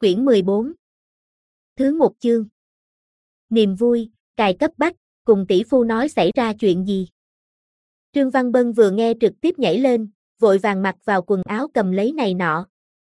Quyển 14. Thứ 1 chương. Niềm vui, cài cấp bách, cùng tỷ phu nói xảy ra chuyện gì. Trương Văn Bân vừa nghe trực tiếp nhảy lên, vội vàng mặc vào quần áo cầm lấy này nọ.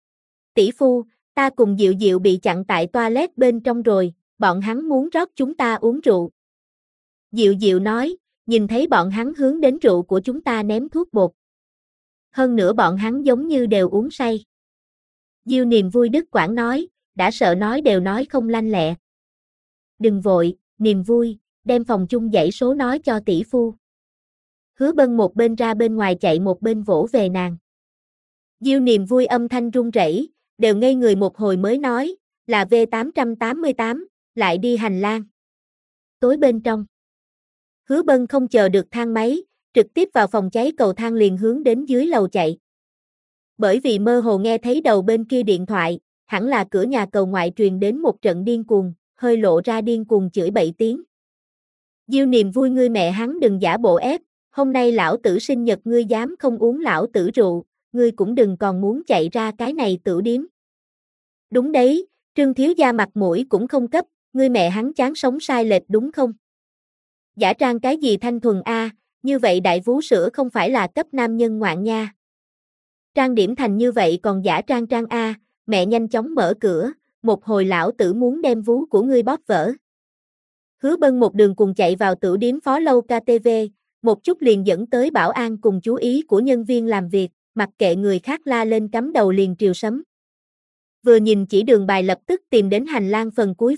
Tỷ phu, ta cùng Diệu Diệu bị chặn tại toilet bên trong rồi, bọn hắn muốn rót chúng ta uống rượu. Diệu Diệu nói, nhìn thấy bọn hắn hướng đến rượu của chúng ta ném thuốc bột. Hơn nữa bọn hắn giống như đều uống say. Diêu Niềm Vui đứt quãng nói, đã sợ nói đều nói không lanh lẹ. Đừng vội, Niềm Vui, đem phòng chung dãy số nói cho tỷ phu. Hứa Bân một bên ra bên ngoài chạy một bên vỗ về nàng. Diêu Niềm Vui âm thanh run rẩy, đều ngây người một hồi mới nói, là V888, lại đi hành lang. Tối bên trong. Hứa Bân không chờ được thang máy, trực tiếp vào phòng cháy cầu thang liền hướng đến dưới lầu chạy. Bởi vì mơ hồ nghe thấy đầu bên kia điện thoại, hẳn là cửa nhà cầu ngoại truyền đến một trận điên cuồng, hơi lộ ra điên cuồng chửi bậy tiếng. Diêu Niềm Vui ngươi mẹ hắn đừng giả bộ ép, hôm nay lão tử sinh nhật ngươi dám không uống lão tử rượu, ngươi cũng đừng còn muốn chạy ra cái này tửu điếm. Đúng đấy, Trương thiếu gia mặt mũi cũng không cấp, ngươi mẹ hắn chán sống sai lệch đúng không? Giả trang cái gì thanh thuần a, như vậy đại vú sữa không phải là cấp nam nhân ngoạn nha. Trang điểm thành như vậy còn giả trang a, mẹ nhanh chóng mở cửa, một hồi lão tử muốn đem vú của ngươi bóp vỡ. Hứa Bân một đường cùng chạy vào tửu điếm phó lâu KTV, một chút liền dẫn tới bảo an cùng chú ý của nhân viên làm việc, mặc kệ người khác la lên cắm đầu liền triều sấm. Vừa nhìn chỉ đường bài lập tức tìm đến hành lang phần cuối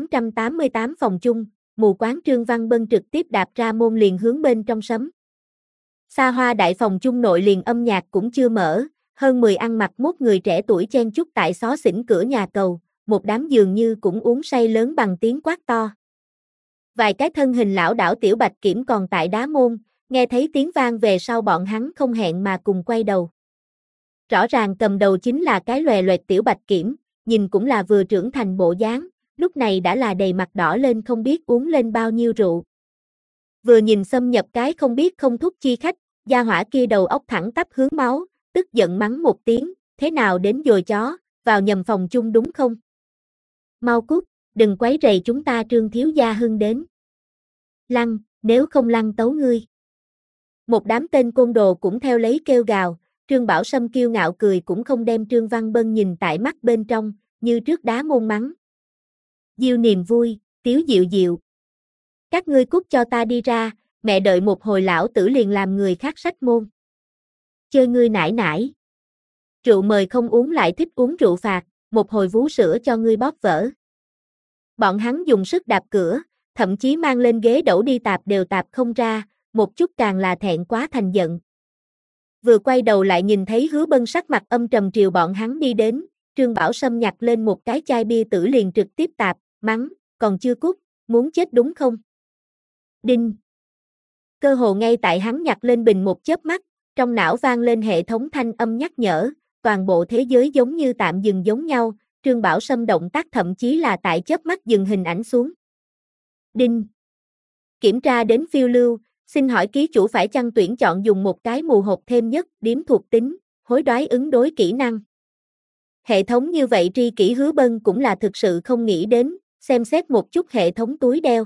V888 phòng chung, mù quáng Trương Văn Bân trực tiếp đạp ra môn liền hướng bên trong sấm. Xa hoa đại phòng chung nội liền âm nhạc cũng chưa mở, hơn 10 ăn mặc mốt người trẻ tuổi chen chúc tại xó xỉnh cửa nhà cầu, một đám dường như cũng uống say lớn bằng tiếng quát to. Vài cái thân hình lão đảo tiểu bạch kiểm còn tại đá môn, nghe thấy tiếng vang về sau bọn hắn không hẹn mà cùng quay đầu. Rõ ràng cầm đầu chính là cái lòe loẹt tiểu bạch kiểm, nhìn cũng là vừa trưởng thành bộ dáng, lúc này đã là đầy mặt đỏ lên không biết uống lên bao nhiêu rượu. Vừa nhìn xâm nhập cái không biết không thúc chi khách, gia hỏa kia đầu óc thẳng tắp hướng máu, tức giận mắng một tiếng, thế nào đến dồi chó, vào nhầm phòng chung đúng không? Mau cút, đừng quấy rầy chúng ta Trương thiếu gia hưng đến. Lăn, nếu không lăn tấu ngươi. Một đám tên côn đồ cũng theo lấy kêu gào, Trương Bảo Sâm kiêu ngạo cười cũng không đem Trương Văn Bân nhìn tại mắt bên trong, như trước đá môn mắng. Diêu Niềm Vui, Tiếu Diệu Diệu. Các ngươi cút cho ta đi ra, mẹ đợi một hồi lão tử liền làm người khác sách môn. Chơi ngươi nải nải. Rượu mời không uống lại thích uống rượu phạt, một hồi vú sữa cho ngươi bóp vỡ. Bọn hắn dùng sức đạp cửa, thậm chí mang lên ghế đẩu đi tạp đều tạp không ra, một chút càng là thẹn quá thành giận. Vừa quay đầu lại nhìn thấy Hứa Bân sắc mặt âm trầm triều bọn hắn đi đến, Trương Bảo Sâm nhặt lên một cái chai bia tử liền trực tiếp tạp, mắng, còn chưa cút, muốn chết đúng không? Đinh. Cơ hồ ngay tại hắn nhặt lên bình một chớp mắt, trong não vang lên hệ thống thanh âm nhắc nhở, toàn bộ thế giới giống như tạm dừng giống nhau, Trương Bảo Sâm động tác thậm chí là tại chớp mắt dừng hình ảnh xuống. Đinh. Kiểm tra đến phiêu lưu, xin hỏi ký chủ phải chăng tuyển chọn dùng một cái mù hộp thêm nhất điểm thuộc tính, hối đoái ứng đối kỹ năng. Hệ thống như vậy tri kỷ Hứa Bân cũng là thực sự không nghĩ đến, xem xét một chút hệ thống túi đeo.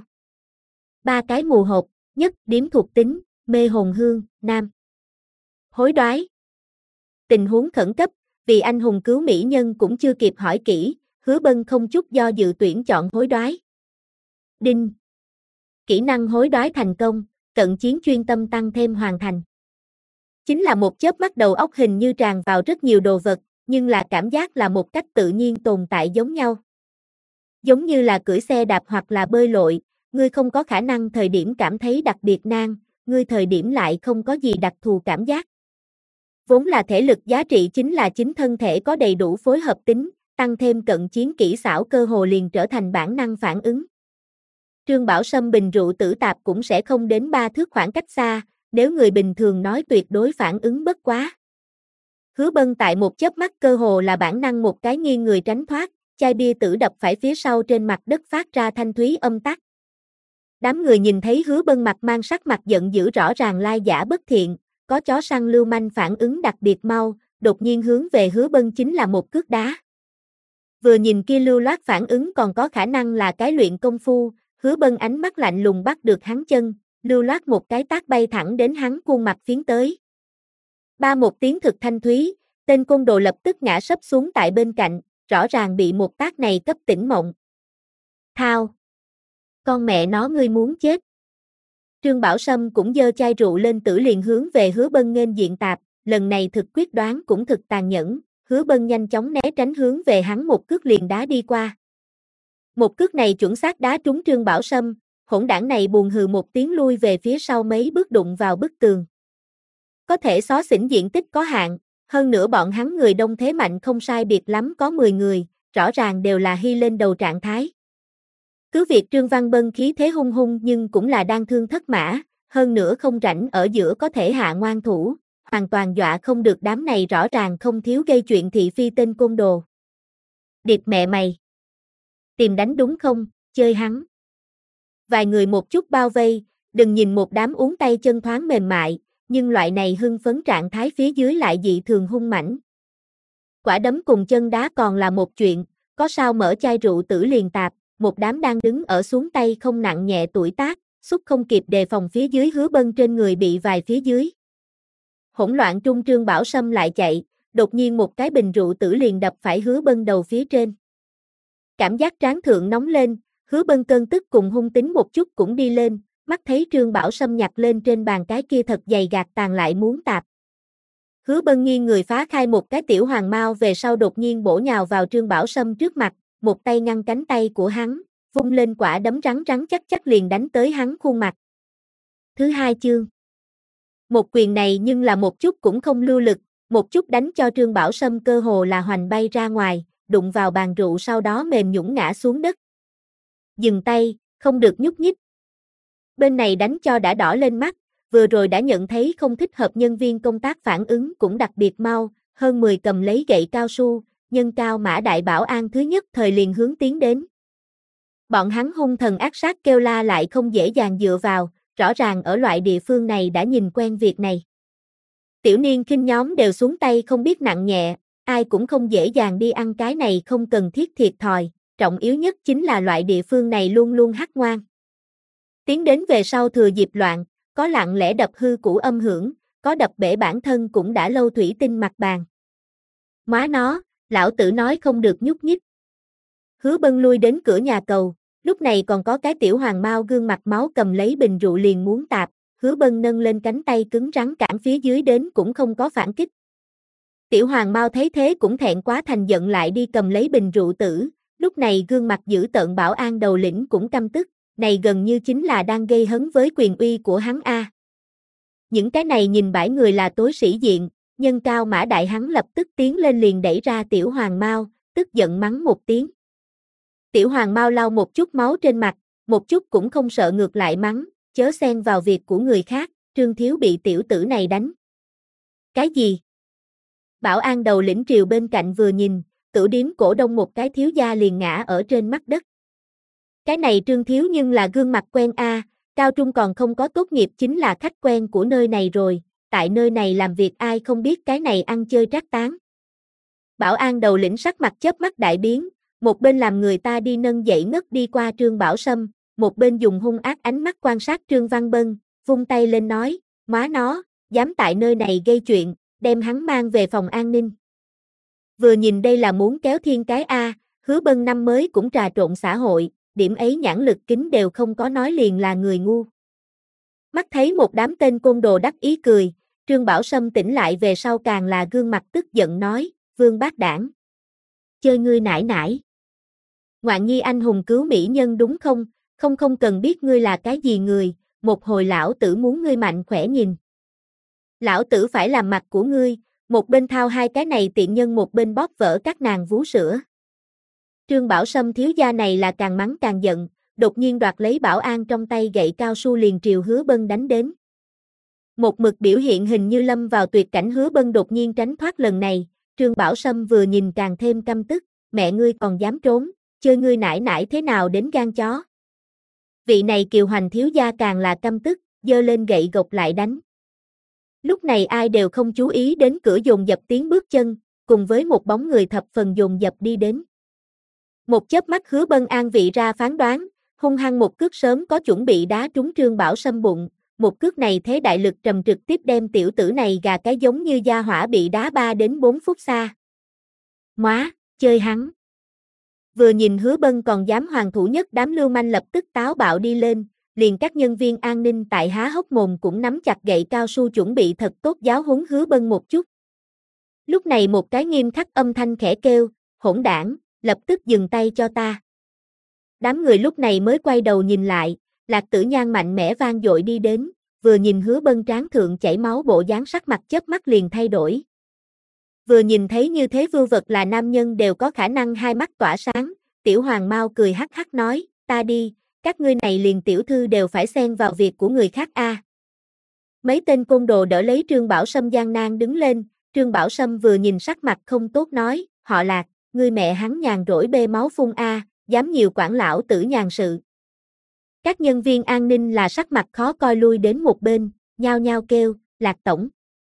3 cái mù hộp, nhất điểm thuộc tính, mê hồn hương, nam. Hối đoái. Tình huống khẩn cấp, vì anh hùng cứu mỹ nhân cũng chưa kịp hỏi kỹ, Hứa Bân không chút do dự tuyển chọn hối đoái. Đinh. Kỹ năng hối đoái thành công, cận chiến chuyên tâm tăng thêm hoàn thành. Chính là một chớp mắt đầu óc hình như tràn vào rất nhiều đồ vật, nhưng là cảm giác là một cách tự nhiên tồn tại giống nhau. Giống như là cưỡi xe đạp hoặc là bơi lội, ngươi không có khả năng thời điểm cảm thấy đặc biệt nan, ngươi thời điểm lại không có gì đặc thù cảm giác. Vốn là thể lực giá trị chính là chính thân thể có đầy đủ phối hợp tính, tăng thêm cận chiến kỹ xảo cơ hồ liền trở thành bản năng phản ứng. Trương Bảo Sâm bình rượu tử tạp cũng sẽ không đến 3 thước khoảng cách xa, nếu người bình thường nói tuyệt đối phản ứng bất quá. Hứa Bân tại một chớp mắt cơ hồ là bản năng một cái nghiêng người tránh thoát, chai bia tử đập phải phía sau trên mặt đất phát ra thanh thúy âm tắc. Đám người nhìn thấy Hứa Bân mặt mang sắc mặt giận dữ rõ ràng lai giả bất thiện, có chó săn lưu manh phản ứng đặc biệt mau, đột nhiên hướng về Hứa Bân chính là một cước đá. Vừa nhìn kia lưu loát phản ứng còn có khả năng là cái luyện công phu, Hứa Bân ánh mắt lạnh lùng bắt được hắn chân, lưu loát một cái tát bay thẳng đến hắn khuôn mặt phiến tới. Ba một tiếng thực thanh thúy, tên côn đồ lập tức ngã sấp xuống tại bên cạnh, rõ ràng bị một tát này cấp tỉnh mộng. Thao! Con mẹ nó ngươi muốn chết! Trương Bảo Sâm cũng giơ chai rượu lên tử liền hướng về Hứa Bân nghênh diện tạp, lần này thực quyết đoán cũng thực tàn nhẫn, Hứa Bân nhanh chóng né tránh hướng về hắn một cước liền đá đi qua. Một cước này chuẩn xác đá trúng Trương Bảo Sâm, hỗn đảng này buồn hừ một tiếng lui về phía sau mấy bước đụng vào bức tường. Có thể xó xỉnh diện tích có hạn, hơn nữa bọn hắn người đông thế mạnh không sai biệt lắm có 10 người, rõ ràng đều là hy lên đầu trạng thái. Cứ việc Trương Văn Bân khí thế hung hung nhưng cũng là đang thương thất mã, hơn nữa không rảnh ở giữa có thể hạ ngoan thủ, hoàn toàn dọa không được đám này rõ ràng không thiếu gây chuyện thị phi tên côn đồ. Điệp mẹ mày! Tìm đánh đúng không, chơi hắn. Vài người một chút bao vây, đừng nhìn một đám uống tay chân thoáng mềm mại, nhưng loại này hưng phấn trạng thái phía dưới lại dị thường hung mãnh. Quả đấm cùng chân đá còn là một chuyện, có sao mở chai rượu tử liền tạp, một đám đang đứng ở xuống tay không nặng nhẹ tuổi tác, xúc không kịp đề phòng phía dưới Hứa Bân trên người bị vài phía dưới. Hỗn loạn trung Trương Bảo Sâm lại chạy, đột nhiên một cái bình rượu tử liền đập phải Hứa Bân đầu phía trên. Cảm giác trán thượng nóng lên, Hứa Bân cơn tức cùng hung tính một chút cũng đi lên, mắt thấy Trương Bảo Sâm nhặt lên trên bàn cái kia thật dày gạt tàn lại muốn tạp. Hứa Bân nghiêng người phá khai một cái tiểu hoàng mao về sau đột nhiên bổ nhào vào Trương Bảo Sâm trước mặt, một tay ngăn cánh tay của hắn, vung lên quả đấm rắn rắn chắc chắc liền đánh tới hắn khuôn mặt. Thứ hai chương. Một quyền này nhưng là một chút cũng không lưu lực, một chút đánh cho Trương Bảo Sâm cơ hồ là hoành bay ra ngoài, đụng vào bàn rượu sau đó mềm nhũn ngã xuống đất. Dừng tay, không được nhúc nhích. Bên này đánh cho đã đỏ lên mắt, vừa rồi đã nhận thấy không thích hợp nhân viên công tác phản ứng cũng đặc biệt mau, hơn 10 cầm lấy gậy cao su, nhân cao mã đại bảo an thứ nhất thời liền hướng tiến đến. Bọn hắn hung thần ác sát kêu la lại không dễ dàng dựa vào, rõ ràng ở loại địa phương này đã nhìn quen việc này. Tiểu niên khinh nhóm đều xuống tay không biết nặng nhẹ, ai cũng không dễ dàng đi ăn cái này không cần thiết thiệt thòi, trọng yếu nhất chính là loại địa phương này luôn luôn hắc ngoan. Tiến đến về sau thừa dịp loạn, có lặng lẽ đập hư củ âm hưởng, có đập bể bản thân cũng đã lâu thủy tinh mặt bàn. Má nó, lão tử nói không được nhúc nhích. Hứa Bân lui đến cửa nhà cầu, lúc này còn có cái tiểu hoàng mao gương mặt máu cầm lấy bình rượu liền muốn tạp, Hứa Bân nâng lên cánh tay cứng rắn cản phía dưới đến cũng không có phản kích. Tiểu hoàng mao thấy thế cũng thẹn quá thành giận lại đi cầm lấy bình rượu tử, lúc này gương mặt dữ tợn bảo an đầu lĩnh cũng căm tức, này gần như chính là đang gây hấn với quyền uy của hắn a. Những cái này nhìn bãi người là tối sĩ diện, nhân cao mã đại hắn lập tức tiến lên liền đẩy ra tiểu hoàng mao, tức giận mắng một tiếng. Tiểu hoàng mao lau một chút máu trên mặt, một chút cũng không sợ ngược lại mắng, chớ xen vào việc của người khác, Trương Thiếu bị tiểu tử này đánh. Cái gì? Bảo an đầu lĩnh triều bên cạnh vừa nhìn, tử điếm cổ đông một cái thiếu gia liền ngã ở trên mặt đất. Cái này Trương Thiếu nhưng là gương mặt quen a, cao trung còn không có tốt nghiệp chính là khách quen của nơi này rồi, tại nơi này làm việc ai không biết cái này ăn chơi trác tán. Bảo an đầu lĩnh sắc mặt chớp mắt đại biến, một bên làm người ta đi nâng dậy ngất đi qua Trương Bảo Sâm, một bên dùng hung ác ánh mắt quan sát Trương Văn Bân, vung tay lên nói, má nó, dám tại nơi này gây chuyện, đem hắn mang về phòng an ninh. Vừa nhìn đây là muốn kéo thiên cái a, Hứa Bân năm mới cũng trà trộn xã hội, điểm ấy nhãn lực kính đều không có nói liền là người ngu. Mắt thấy một đám tên côn đồ đắc ý cười, Trương Bảo Sâm tỉnh lại về sau càng là gương mặt tức giận nói, Vương bác đảng. Chơi ngươi nải nải. Ngoạn nhi anh hùng cứu mỹ nhân đúng không, không cần biết ngươi là cái gì người, một hồi lão tử muốn ngươi mạnh khỏe nhìn. Lão tử phải làm mặt của ngươi, một bên thao hai cái này tiện nhân một bên bóp vỡ các nàng vú sữa. Trương Bảo Sâm thiếu gia này là càng mắng càng giận, đột nhiên đoạt lấy bảo an trong tay gậy cao su liền triều Hứa Bân đánh đến. Một mực biểu hiện hình như lâm vào tuyệt cảnh Hứa Bân đột nhiên tránh thoát lần này, Trương Bảo Sâm vừa nhìn càng thêm căm tức, mẹ ngươi còn dám trốn, chơi ngươi nải nải thế nào đến gan chó. Vị này Kiều Hoành thiếu gia càng là căm tức, giơ lên gậy gộc lại đánh. Lúc này ai đều không chú ý đến cửa dồn dập tiếng bước chân, cùng với một bóng người thập phần dồn dập đi đến. Một chớp mắt Hứa Bân an vị ra phán đoán, hung hăng một cước sớm có chuẩn bị đá trúng Trương Bảo Sâm bụng, một cước này thế đại lực trầm trực tiếp đem tiểu tử này gà cái giống như gia hỏa bị đá 3 đến 4 phút xa. Móa, chơi hắn. Vừa nhìn Hứa Bân còn dám hoàng thủ nhất đám lưu manh lập tức táo bạo đi lên, liền các nhân viên an ninh tại há hốc mồm cũng nắm chặt gậy cao su chuẩn bị thật tốt giáo huấn Hứa Bân một chút. Lúc này một cái nghiêm khắc âm thanh khẽ kêu, hỗn đảng, lập tức dừng tay cho ta. Đám người lúc này mới quay đầu nhìn lại, Lạc Tử Nhan mạnh mẽ vang dội đi đến, vừa nhìn Hứa Bân trán thượng chảy máu bộ dáng sắc mặt chớp mắt liền thay đổi. Vừa nhìn thấy như thế vưu vật là nam nhân đều có khả năng hai mắt tỏa sáng, Tiểu Hoàng Mao cười hắc hắc nói, ta đi, các ngươi này liền tiểu thư đều phải xen vào việc của người khác a. Mấy tên côn đồ đỡ lấy Trương Bảo Sâm gian nan đứng lên, Trương Bảo Sâm vừa nhìn sắc mặt không tốt nói, họ Lạc, ngươi mẹ hắn nhàn rỗi bê máu phun a, dám nhiều quản lão tử nhàn sự. Các nhân viên an ninh là sắc mặt khó coi lui đến một bên, nhao nhao kêu, Lạc tổng.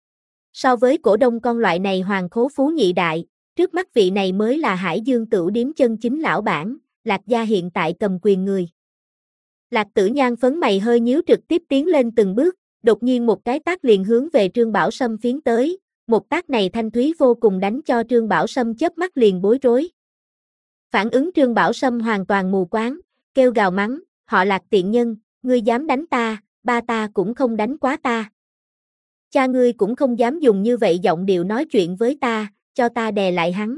So với cổ đông con loại này hoàng khố phú nhị đại, trước mắt vị này mới là Hải Dương Tửu điếm chân chính lão bản, Lạc gia hiện tại cầm quyền người. Lạc Tử Nhan phấn mày hơi nhíu trực tiếp tiến lên từng bước, đột nhiên một cái tát liền hướng về Trương Bảo Sâm phiến tới, một tát này thanh thúy vô cùng đánh cho Trương Bảo Sâm chớp mắt liền bối rối. Phản ứng Trương Bảo Sâm hoàn toàn mù quáng, kêu gào mắng, họ Lạc tiện nhân, ngươi dám đánh ta, ba ta cũng không đánh quá ta. Cha ngươi cũng không dám dùng như vậy giọng điệu nói chuyện với ta, cho ta đè lại hắn.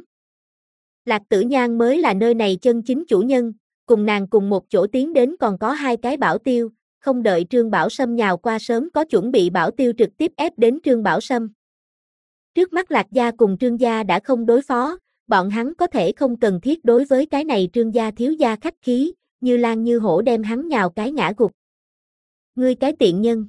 Lạc Tử Nhan mới là nơi này chân chính chủ nhân, cùng nàng cùng một chỗ tiến đến còn có hai cái bảo tiêu, không đợi Trương Bảo Sâm nhào qua sớm có chuẩn bị bảo tiêu trực tiếp ép đến Trương Bảo Sâm. Trước mắt Lạc gia cùng Trương gia đã không đối phó, bọn hắn có thể không cần thiết đối với cái này Trương gia thiếu gia khách khí, như lan như hổ đem hắn nhào cái ngã gục. Ngươi cái tiện nhân.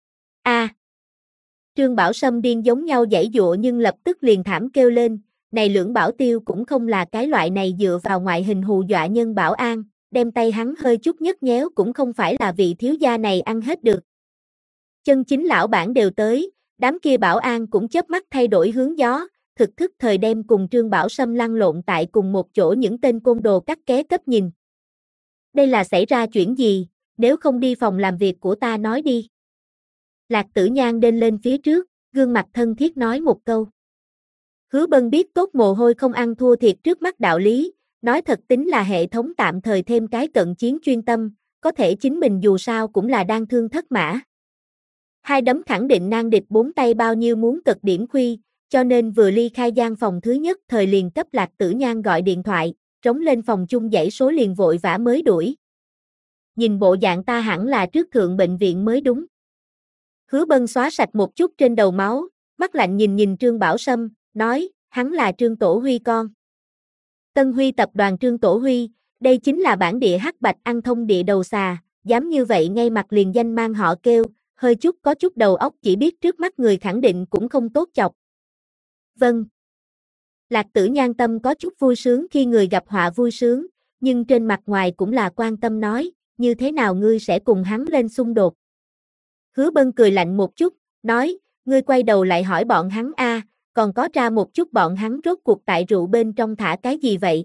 A. Trương Bảo Sâm điên giống nhau giãy giụa nhưng lập tức liền thảm kêu lên, này lưỡng bảo tiêu cũng không là cái loại này dựa vào ngoại hình hù dọa nhân bảo an, đem tay hắn hơi chút nhấc nhéo cũng không phải là vị thiếu gia này ăn hết được. Chân chính lão bản đều tới, đám kia bảo an cũng chớp mắt thay đổi hướng gió, thực thức thời đem cùng Trương Bảo Sâm lăn lộn tại cùng một chỗ những tên côn đồ cắt ké cấp nhìn. Đây là xảy ra chuyện gì, nếu không đi phòng làm việc của ta nói đi. Lạc Tử Nhan đên lên phía trước, gương mặt thân thiết nói một câu. Hứa Bân biết tốt mồ hôi không ăn thua thiệt trước mắt đạo lý, nói thật tính là hệ thống tạm thời thêm cái cận chiến chuyên tâm, có thể chính mình dù sao cũng là đang thương thất mã. Hai đấm khẳng định nan địch bốn tay bao nhiêu muốn cực điểm khuy, cho nên vừa ly khai gian phòng thứ nhất thời liền cấp Lạc Tử Nhan gọi điện thoại, trống lên phòng chung dãy số liền vội vã mới đuổi. Nhìn bộ dạng ta hẳn là trước thượng bệnh viện mới đúng. Hứa Bân xóa sạch một chút trên đầu máu, mắt lạnh nhìn Trương Bảo Sâm, nói, hắn là Trương Tổ Huy con. Tân Huy tập đoàn Trương Tổ Huy, đây chính là bản địa hắc bạch ăn thông địa đầu xà, dám như vậy ngay mặt liền danh mang họ kêu, hơi chút có chút đầu óc chỉ biết trước mắt người khẳng định cũng không tốt chọc. Vâng. Lạc Tử Nhan tâm có chút vui sướng khi người gặp họa vui sướng, nhưng trên mặt ngoài cũng là quan tâm nói, như thế nào ngươi sẽ cùng hắn lên xung đột. Hứa Bân cười lạnh một chút, nói, ngươi quay đầu lại hỏi bọn hắn a, còn có tra một chút bọn hắn rốt cuộc tại rượu bên trong thả cái gì vậy.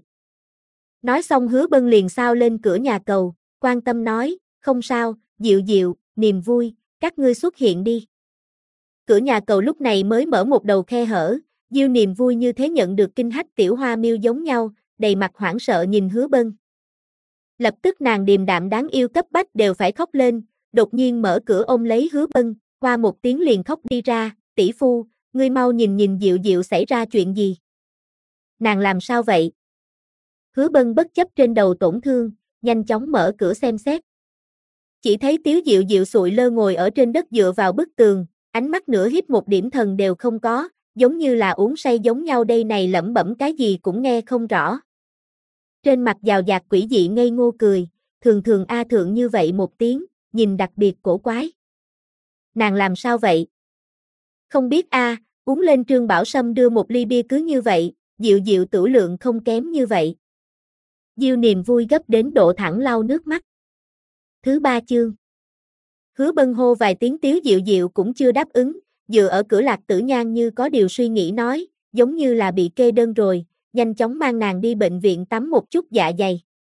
Nói xong Hứa Bân liền sao lên cửa nhà cầu, quan tâm nói, không sao, Diệu Diệu, niềm vui, các ngươi xuất hiện đi. Cửa nhà cầu lúc này mới mở một đầu khe hở, Diêu niềm vui như thế nhận được kinh hách tiểu hoa miêu giống nhau, đầy mặt hoảng sợ nhìn Hứa Bân. Lập tức nàng điềm đạm đáng yêu cấp bách đều phải khóc lên, đột nhiên mở cửa ôm lấy Hứa Bân, qua một tiếng liền khóc đi ra, tỷ phu, ngươi mau nhìn Diệu Diệu xảy ra chuyện gì. Nàng làm sao vậy? Hứa Bân bất chấp trên đầu tổn thương, nhanh chóng mở cửa xem xét. Chỉ thấy Tiếu Diệu Diệu sụi lơ ngồi ở trên đất dựa vào bức tường, ánh mắt nửa híp một điểm thần đều không có, giống như là uống say giống nhau đây này lẩm bẩm cái gì cũng nghe không rõ. Trên mặt giàu dạt quỷ dị ngây ngô cười, thường thường a thượng như vậy một tiếng, nhìn đặc biệt cổ quái. Nàng làm sao vậy? Không biết a, uống lên Trương Bảo Sâm đưa một ly bia cứ như vậy, Diệu Diệu tửu lượng không kém như vậy. Diêu niềm vui gấp đến độ thẳng lau nước mắt. Thứ 3 chương. Hứa Bân hô vài tiếng Tiếu Diệu Diệu cũng chưa đáp ứng, dựa ở cửa Lạc Tử Nhan như có điều suy nghĩ nói, giống như là bị kê đơn rồi, nhanh chóng mang nàng đi bệnh viện tắm một chút dạ dày.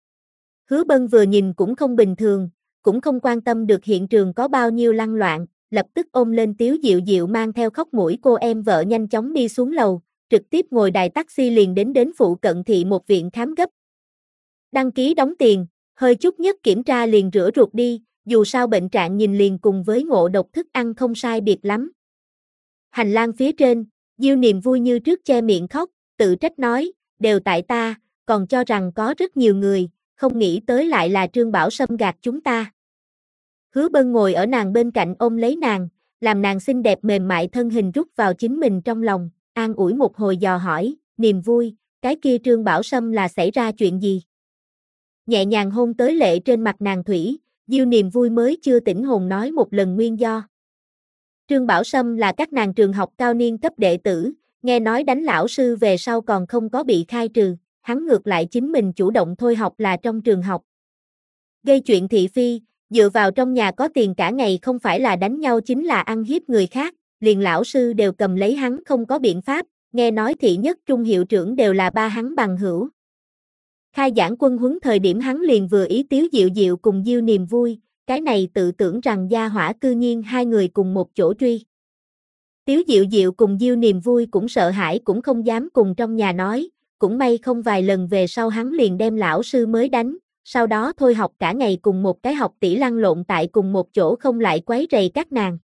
Hứa Bân vừa nhìn cũng không bình thường, cũng không quan tâm được hiện trường có bao nhiêu lăng loạn, lập tức ôm lên Tiếu Diệu Diệu mang theo khóc mũi cô em vợ nhanh chóng đi xuống lầu, trực tiếp ngồi đài taxi liền đến phụ cận thị một viện khám gấp. Đăng ký đóng tiền, hơi chút nhất kiểm tra liền rửa ruột đi, dù sao bệnh trạng nhìn liền cùng với ngộ độc thức ăn không sai biệt lắm. Hành lang phía trên, Diêu Niềm Vui như trước che miệng khóc, tự trách nói, đều tại ta, còn cho rằng có rất nhiều người, không nghĩ tới lại là Trương Bảo Sâm gạt chúng ta. Hứa Bân ngồi ở nàng bên cạnh ôm lấy nàng, làm nàng xinh đẹp mềm mại thân hình rút vào chính mình trong lòng, an ủi một hồi dò hỏi, Niềm Vui, cái kia Trương Bảo Sâm là xảy ra chuyện gì? Nhẹ nhàng hôn tới lệ trên mặt nàng thủy, Diêu Niềm Vui mới chưa tỉnh hồn nói một lần nguyên do. Trương Bảo Sâm là các nàng trường học cao niên cấp đệ tử, nghe nói đánh lão sư về sau còn không có bị khai trừ, hắn ngược lại chính mình chủ động thôi học là trong trường học. Gây chuyện thị phi, dựa vào trong nhà có tiền cả ngày không phải là đánh nhau chính là ăn hiếp người khác, liền lão sư đều cầm lấy hắn không có biện pháp, nghe nói thị nhất trung hiệu trưởng đều là ba hắn bằng hữu. Khai giảng quân huấn thời điểm hắn liền vừa ý Tiếu Diệu Diệu cùng Diêu Niềm Vui, cái này tự tưởng rằng gia hỏa cư nhiên hai người cùng một chỗ truy. Tiếu Diệu Diệu cùng Diêu Niềm Vui cũng sợ hãi cũng không dám cùng trong nhà nói, cũng may không vài lần về sau hắn liền đem lão sư mới đánh, sau đó thôi học cả ngày cùng một cái học tỷ lăn lộn tại cùng một chỗ không lại quấy rầy các nàng.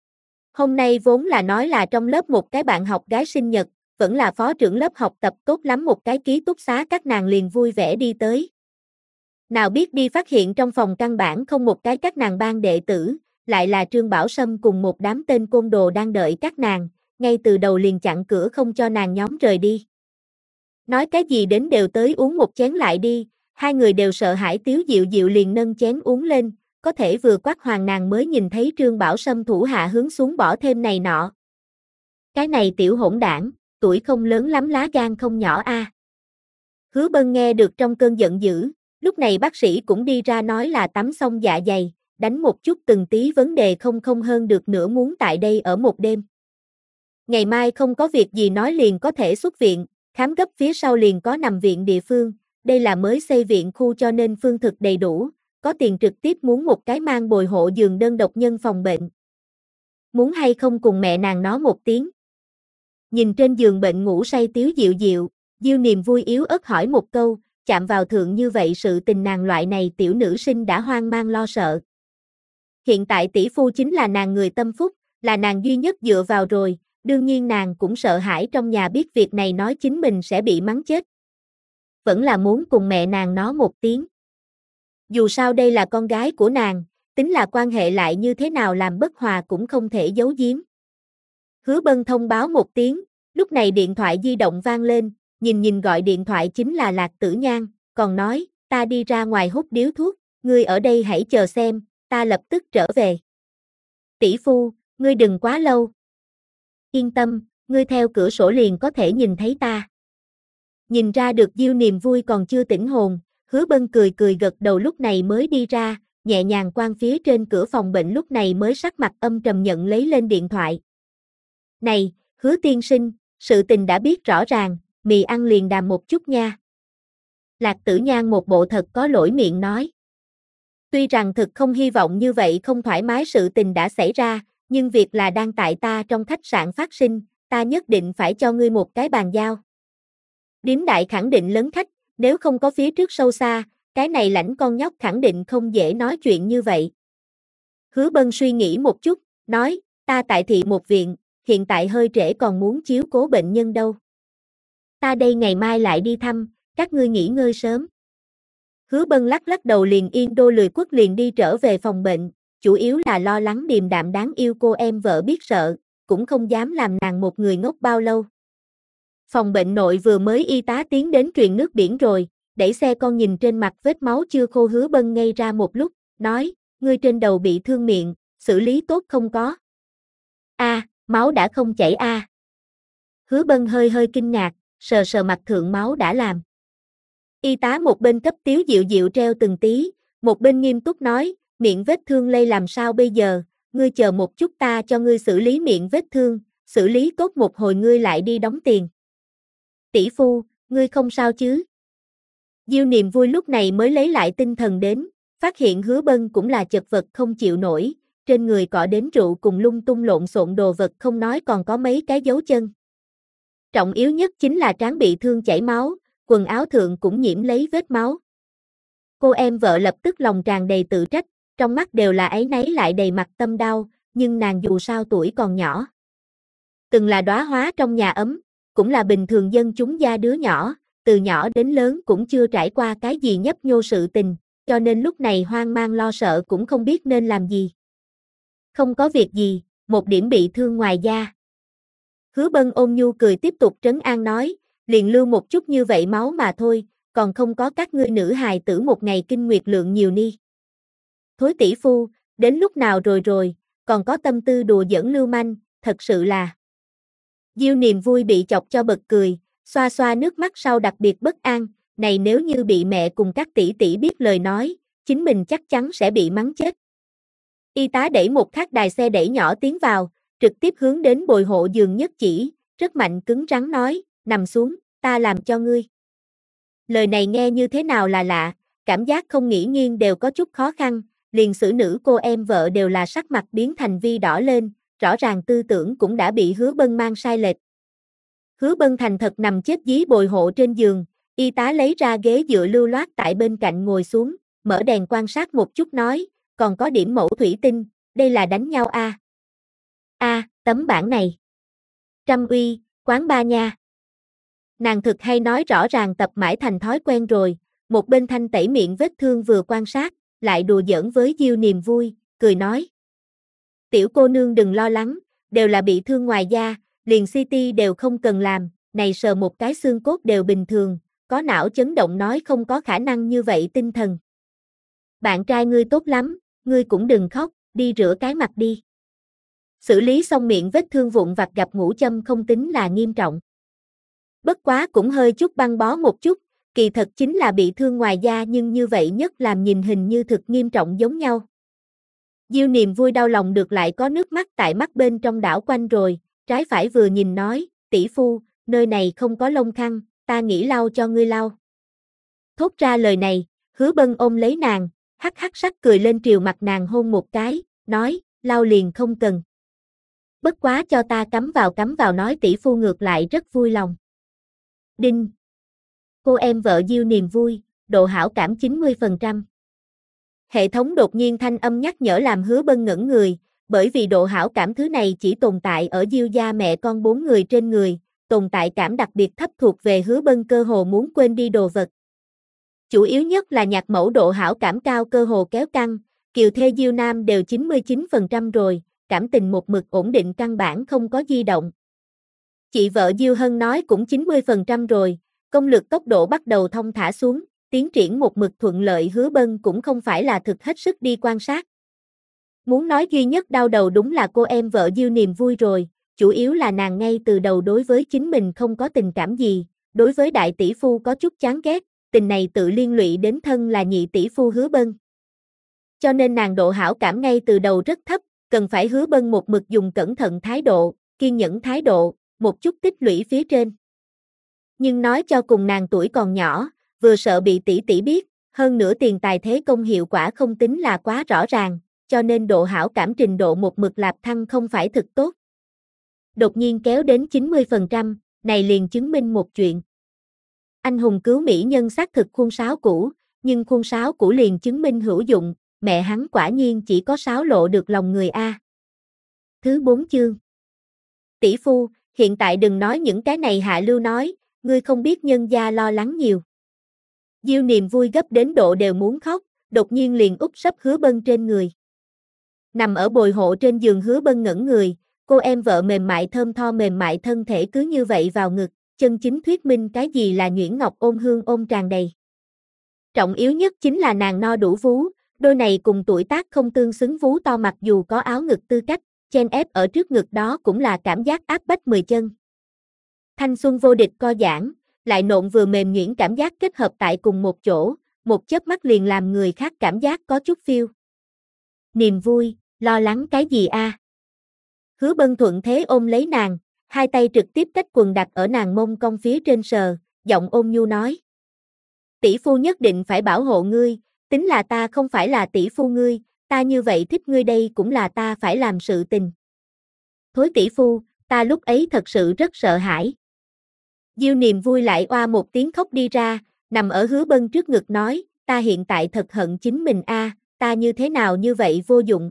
Hôm nay vốn là nói là trong lớp một cái bạn học gái sinh nhật, vẫn là phó trưởng lớp học tập tốt lắm một cái ký túc xá các nàng liền vui vẻ đi tới. Nào biết đi phát hiện trong phòng căn bản không một cái các nàng ban đệ tử, lại là Trương Bảo Sâm cùng một đám tên côn đồ đang đợi các nàng, ngay từ đầu liền chặn cửa không cho nàng nhóm rời đi. Nói cái gì đến đều tới uống một chén lại đi, hai người đều sợ hãi Tiếu Diệu Diệu liền nâng chén uống lên, có thể vừa quát hoàng nàng mới nhìn thấy Trương Bảo Sâm thủ hạ hướng xuống bỏ thêm này nọ. Cái này tiểu hỗn đảng, tuổi không lớn lắm lá gan không nhỏ a. Hứa Bân nghe được trong cơn giận dữ, lúc này bác sĩ cũng đi ra nói là tắm xong dạ dày, đánh một chút từng tí vấn đề không hơn được nữa muốn tại đây ở một đêm. Ngày mai không có việc gì nói liền có thể xuất viện, khám gấp phía sau liền có nằm viện địa phương, đây là mới xây viện khu cho nên phương thực đầy đủ, có tiền trực tiếp muốn một cái mang bồi hộ giường đơn độc nhân phòng bệnh. Muốn hay không cùng mẹ nàng nói một tiếng. Nhìn trên giường bệnh ngủ say Tiếu Diệu Diệu, Diêu Niềm Vui yếu ớt hỏi một câu, chạm vào thượng như vậy sự tình nàng loại này tiểu nữ sinh đã hoang mang lo sợ. Hiện tại tỷ phu chính là nàng người tâm phúc, là nàng duy nhất dựa vào rồi, đương nhiên nàng cũng sợ hãi trong nhà biết việc này nói chính mình sẽ bị mắng chết. Vẫn là muốn cùng mẹ nàng nói một tiếng. Dù sao đây là con gái của nàng, tính là quan hệ lại như thế nào làm bất hòa cũng không thể giấu giếm. Hứa Bân thông báo một tiếng, lúc này điện thoại di động vang lên, nhìn gọi điện thoại chính là Lạc Tử Nhan, còn nói, ta đi ra ngoài hút điếu thuốc, ngươi ở đây hãy chờ xem, ta lập tức trở về. Tỷ phu, ngươi đừng quá lâu. Yên tâm, ngươi theo cửa sổ liền có thể nhìn thấy ta. Nhìn ra được Diêu Niềm Vui còn chưa tỉnh hồn, Hứa Bân cười gật đầu lúc này mới đi ra, nhẹ nhàng quan phía trên cửa phòng bệnh lúc này mới sắc mặt âm trầm nhận lấy lên điện thoại. Này, Hứa tiên sinh, sự tình đã biết rõ ràng, mì ăn liền đàm một chút nha. Lạc Tử Nhan một bộ thật có lỗi miệng nói. Tuy rằng thực không hy vọng như vậy không thoải mái sự tình đã xảy ra, nhưng việc là đang tại ta trong khách sạn phát sinh, ta nhất định phải cho ngươi một cái bàn giao. Điếm đại khẳng định lớn khách, nếu không có phía trước sâu xa, cái này lãnh con nhóc khẳng định không dễ nói chuyện như vậy. Hứa Bân suy nghĩ một chút, nói, ta tại thị một viện, hiện tại hơi trễ còn muốn chiếu cố bệnh nhân đâu. Ta đây ngày mai lại đi thăm, các ngươi nghỉ ngơi sớm. Hứa Bân lắc đầu liền yên đô lười quất liền đi trở về phòng bệnh, chủ yếu là lo lắng điềm đạm đáng yêu cô em vợ biết sợ, cũng không dám làm nàng một người ngốc bao lâu. Phòng bệnh nội vừa mới y tá tiến đến truyền nước biển rồi, đẩy xe con nhìn trên mặt vết máu chưa khô. Hứa Bân ngây ra một lúc, nói, ngươi trên đầu bị thương miệng, xử lý tốt không có? Máu đã không chảy a. Hứa Bân hơi kinh ngạc, sờ mặt thượng máu đã làm. Y tá một bên cấp Tiếu Diệu Diệu treo từng tí, một bên nghiêm túc nói, miệng vết thương lây làm sao bây giờ, ngươi chờ một chút ta cho ngươi xử lý miệng vết thương, xử lý tốt một hồi ngươi lại đi đóng tiền. Tỷ phu, Ngươi không sao chứ? Diêu Niềm Vui lúc này mới lấy lại tinh thần đến, phát hiện Hứa Bân cũng là chật vật không chịu nổi, trên người cọ đến rượu cùng lung tung lộn xộn đồ vật không nói còn có mấy cái dấu chân. Trọng yếu nhất chính là trán bị thương chảy máu, quần áo thượng cũng nhiễm lấy vết máu. Cô em vợ lập tức lòng tràn đầy tự trách, trong mắt đều là áy náy lại đầy mặt tâm đau, nhưng nàng dù sao tuổi còn nhỏ. Từng là đóa hoa trong nhà ấm, cũng là bình thường dân chúng gia đứa nhỏ, từ nhỏ đến lớn cũng chưa trải qua cái gì nhấp nhô sự tình, cho nên lúc này hoang mang lo sợ cũng không biết nên làm gì. Không có việc gì, một điểm bị thương ngoài da. Hứa Bân ôn nhu cười tiếp tục trấn an nói, liền lưu một chút như vậy máu mà thôi, còn không có các ngươi nữ hài tử một ngày kinh nguyệt lượng nhiều ni. Thối tỷ phu, đến lúc nào rồi, còn có tâm tư đùa giỡn lưu manh, thật sự là. Diêu Niềm Vui bị chọc cho bật cười, xoa xoa nước mắt sau đặc biệt bất an, này nếu như bị mẹ cùng các tỷ tỷ biết lời nói, chính mình chắc chắn sẽ bị mắng chết. Y tá đẩy một khắc đài xe đẩy nhỏ tiến vào, trực tiếp hướng đến bồi hộ giường nhất chỉ, rất mạnh cứng rắn nói, nằm xuống, ta làm cho ngươi. Lời này nghe như thế nào là lạ, cảm giác không nghĩ nghiêng đều có chút khó khăn, liền xử nữ cô em vợ đều là sắc mặt biến thành vi đỏ lên, rõ ràng tư tưởng cũng đã bị Hứa Bân mang sai lệch. Hứa Bân thành thật nằm chết dí bồi hộ trên giường, y tá lấy ra ghế dựa lưu loát tại bên cạnh ngồi xuống, mở đèn quan sát một chút nói, còn có điểm mẫu thủy tinh, đây là đánh nhau a. Tấm bảng này. Trăm uy, quán ba nha. Nàng thực hay nói rõ ràng tập mãi thành thói quen rồi, một bên thanh tẩy miệng vết thương vừa quan sát, lại đùa giỡn với Diêu Niềm Vui, cười nói. Tiểu cô nương đừng lo lắng, đều là bị thương ngoài da, liền CT đều không cần làm, này sờ một cái xương cốt đều bình thường, có não chấn động nói không có khả năng như vậy tinh thần. Bạn trai ngươi tốt lắm, ngươi cũng đừng khóc, đi rửa cái mặt đi. Xử lý xong miệng vết thương vụn vặt gặp ngũ châm không tính là nghiêm trọng. Bất quá cũng hơi chút băng bó một chút, kỳ thật chính là bị thương ngoài da nhưng như vậy nhất làm nhìn hình như thực nghiêm trọng giống nhau. Diêu Niềm Vui đau lòng được lại có nước mắt tại mắt bên trong đảo quanh rồi, trái phải vừa nhìn nói, tỷ phu, nơi này không có lông khăn, ta nghĩ lau cho ngươi lau. Thốt ra lời này, Hứa Bân ôm lấy nàng, hắc hắc sắc cười lên triều mặt nàng hôn một cái, nói, lau liền không cần. Bất quá cho ta cắm vào nói tỷ phu ngược lại rất vui lòng. Đinh. Cô em vợ Diêu Niềm Vui, độ hảo cảm 90%. Hệ thống đột nhiên thanh âm nhắc nhở làm Hứa Bân ngẩn người, bởi vì độ hảo cảm thứ này chỉ tồn tại ở Diêu gia mẹ con 4 người trên người, tồn tại cảm đặc biệt thấp thuộc về Hứa Bân cơ hồ muốn quên đi đồ vật. Chủ yếu nhất là nhạc mẫu độ hảo cảm cao cơ hồ kéo căng, kiều thê Diêu Nam đều 99% rồi, cảm tình một mực ổn định căn bản không có di động. Chị vợ Diêu Hân nói cũng 90% rồi, công lực tốc độ bắt đầu thông thả xuống, tiến triển một mực thuận lợi. Hứa Bân cũng không phải là thực hết sức đi quan sát. Muốn nói duy nhất đau đầu đúng là cô em vợ Diêu Niềm Vui rồi, chủ yếu là nàng ngay từ đầu đối với chính mình không có tình cảm gì, đối với đại tỷ phu có chút chán ghét, tình này tự liên lụy đến thân là nhị tỷ phu Hứa Bân. Cho nên nàng độ hảo cảm ngay từ đầu rất thấp, cần phải Hứa Bân một mực dùng cẩn thận thái độ, kiên nhẫn thái độ, một chút tích lũy phía trên. Nhưng nói cho cùng nàng tuổi còn nhỏ, vừa sợ bị tỷ tỷ biết, hơn nữa tiền tài thế công hiệu quả không tính là quá rõ ràng, cho nên độ hảo cảm trình độ một mực lạp thăng không phải thực tốt. Đột nhiên kéo đến 90%, này liền chứng minh một chuyện. Anh hùng cứu mỹ nhân xác thực khuôn sáo cũ, nhưng khuôn sáo cũ liền chứng minh hữu dụng, mẹ hắn quả nhiên chỉ có sáo lộ được lòng người a. Thứ 4 chương. Tỷ phu, hiện tại đừng nói những cái này hạ lưu nói, ngươi không biết nhân gia lo lắng nhiều. Diêu Niềm Vui gấp đến độ đều muốn khóc, đột nhiên liền úp sấp Hứa Bân trên người. Nằm ở bồi hộ trên giường Hứa Bân ngẩn người, cô em vợ mềm mại thơm tho mềm mại thân thể cứ như vậy vào ngực, chân chính thuyết minh cái gì là nhuyễn ngọc ôm hương ôm tràn đầy. Trọng yếu nhất chính là nàng no đủ vú, đôi này cùng tuổi tác không tương xứng vú to mặc dù có áo ngực tư cách, chen ép ở trước ngực đó cũng là cảm giác áp bách 10 chân. Thanh xuân vô địch co giãn, lại nộn vừa mềm nhuyễn cảm giác kết hợp tại cùng một chỗ, một chớp mắt liền làm người khác cảm giác có chút phiêu. Niềm Vui, lo lắng cái gì a? Hứa Bân thuận thế ôm lấy nàng, hai tay trực tiếp cách quần đặt ở nàng mông cong phía trên sờ, giọng ôn nhu nói. Tỷ phu nhất định phải bảo hộ ngươi, tính là ta không phải là tỷ phu ngươi, ta như vậy thích ngươi đây cũng là ta phải làm sự tình. Thối tỷ phu, ta lúc ấy thật sự rất sợ hãi. Diêu Niềm Vui lại oa một tiếng khóc đi ra, nằm ở Hứa Bân trước ngực nói, ta hiện tại thật hận chính mình a, ta như thế nào như vậy vô dụng.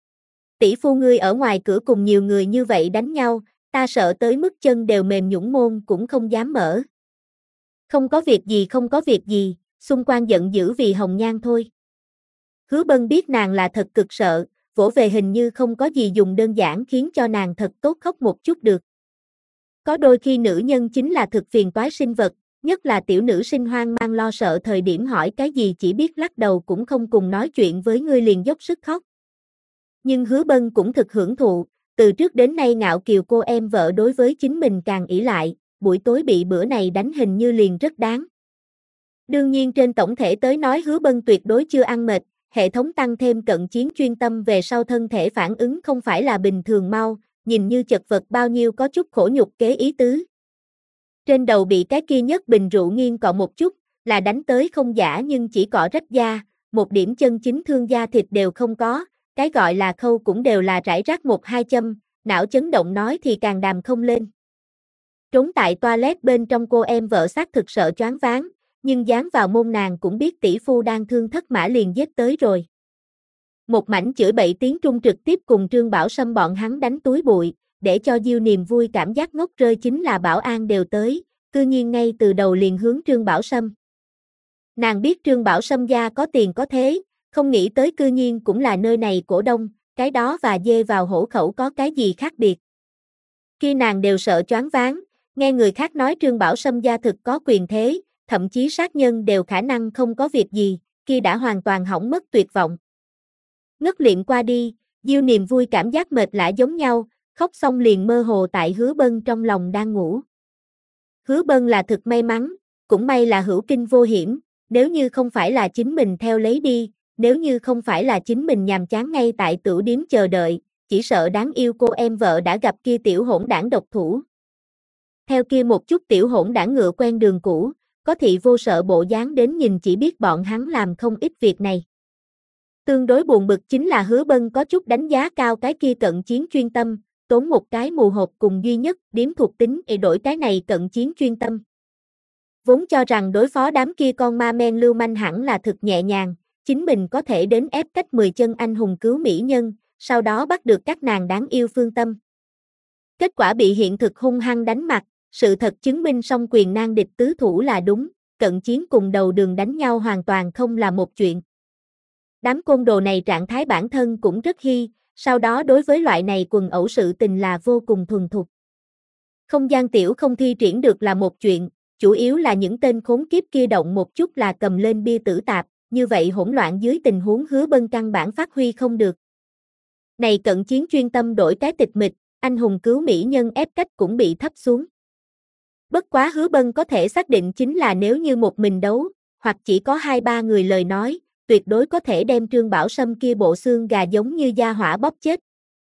Tỷ phu ngươi ở ngoài cửa cùng nhiều người như vậy đánh nhau, ta sợ tới mức chân đều mềm nhũn môn cũng không dám mở. Không có việc gì, xung quanh giận dữ vì Hồng Nhan thôi. Hứa Bân biết nàng là thật cực sợ, vỗ về hình như không có gì dùng đơn giản khiến cho nàng thật tốt khóc một chút được. Có đôi khi nữ nhân chính là thực phiền toái sinh vật, nhất là tiểu nữ sinh hoang mang lo sợ thời điểm hỏi cái gì chỉ biết lắc đầu cũng không cùng nói chuyện với ngươi liền dốc sức khóc. Nhưng Hứa Bân cũng thực hưởng thụ, từ trước đến nay ngạo kiều cô em vợ đối với chính mình càng ỷ lại, buổi tối bị bữa này đánh hình như liền rất đáng. Đương nhiên trên tổng thể tới nói Hứa Bân tuyệt đối chưa ăn mệt, hệ thống tăng thêm cận chiến chuyên tâm về sau thân thể phản ứng không phải là bình thường mau, nhìn như chật vật bao nhiêu có chút khổ nhục kế ý tứ. Trên đầu bị cái kia nhất bình rượu nghiêng cọ một chút, là đánh tới không giả nhưng chỉ cọ rách da, một điểm chân chính thương da thịt đều không có, cái gọi là khâu cũng đều là rải rác một hai châm, não chấn động nói thì càng đàm không lên. Trốn tại toilet bên trong cô em vợ xác thực sợ choáng váng, nhưng dán vào môn nàng cũng biết tỷ phu đang thương thất mã liền giết tới rồi. Một mảnh chửi bậy tiếng Trung trực tiếp cùng Trương Bảo Sâm bọn hắn đánh túi bụi, để cho Diêu Niềm Vui cảm giác ngốc rơi chính là Bảo An đều tới, cư nhiên ngay từ đầu liền hướng Trương Bảo Sâm. Nàng biết Trương Bảo Sâm gia có tiền có thế, không nghĩ tới cư nhiên cũng là nơi này cổ đông, cái đó và dê vào hổ khẩu có cái gì khác biệt. Khi nàng đều sợ choáng váng, nghe người khác nói Trương Bảo Sâm gia thực có quyền thế, thậm chí sát nhân đều khả năng không có việc gì, kia đã hoàn toàn hỏng mất tuyệt vọng. Ngất liệm qua đi, Diêu Niềm Vui cảm giác mệt lả giống nhau, khóc xong liền mơ hồ tại Hứa Bân trong lòng đang ngủ. Hứa Bân là thực may mắn, cũng may là hữu kinh vô hiểm, nếu như không phải là chính mình theo lấy đi, nếu như không phải là chính mình nhàm chán ngay tại tửu điếm chờ đợi, chỉ sợ đáng yêu cô em vợ đã gặp kia tiểu hỗn đảng độc thủ. Theo kia một chút tiểu hỗn đảng ngựa quen đường cũ, có thị vô sợ bộ dáng đến nhìn chỉ biết bọn hắn làm không ít việc này. Tương đối buồn bực chính là Hứa Bân có chút đánh giá cao cái kia cận chiến chuyên tâm, tốn một cái mù hộp cùng duy nhất điếm thuộc tính để đổi cái này cận chiến chuyên tâm. Vốn cho rằng đối phó đám kia con ma men lưu manh hẳn là thực nhẹ nhàng, chính mình có thể đến ép cách 10 chân anh hùng cứu mỹ nhân, sau đó bắt được các nàng đáng yêu phương tâm. Kết quả bị hiện thực hung hăng đánh mặt, sự thật chứng minh song quyền nan địch tứ thủ là đúng, cận chiến cùng đầu đường đánh nhau hoàn toàn không là một chuyện. Đám côn đồ này trạng thái bản thân cũng rất hy, sau đó đối với loại này quần ẩu sự tình là vô cùng thuần thục. Không gian tiểu không thi triển được là một chuyện, chủ yếu là những tên khốn kiếp kia động một chút là cầm lên bia tử tạp, như vậy hỗn loạn dưới tình huống Hứa Bân căn bản phát huy không được. Này cận chiến chuyên tâm đổi cái tịch mịch, anh hùng cứu mỹ nhân ép cách cũng bị thấp xuống. Bất quá Hứa Bân có thể xác định chính là nếu như một mình đấu, hoặc chỉ có 2-3 người lời nói, tuyệt đối có thể đem Trương Bảo Sâm kia bộ xương gà giống như da hỏa bóp chết.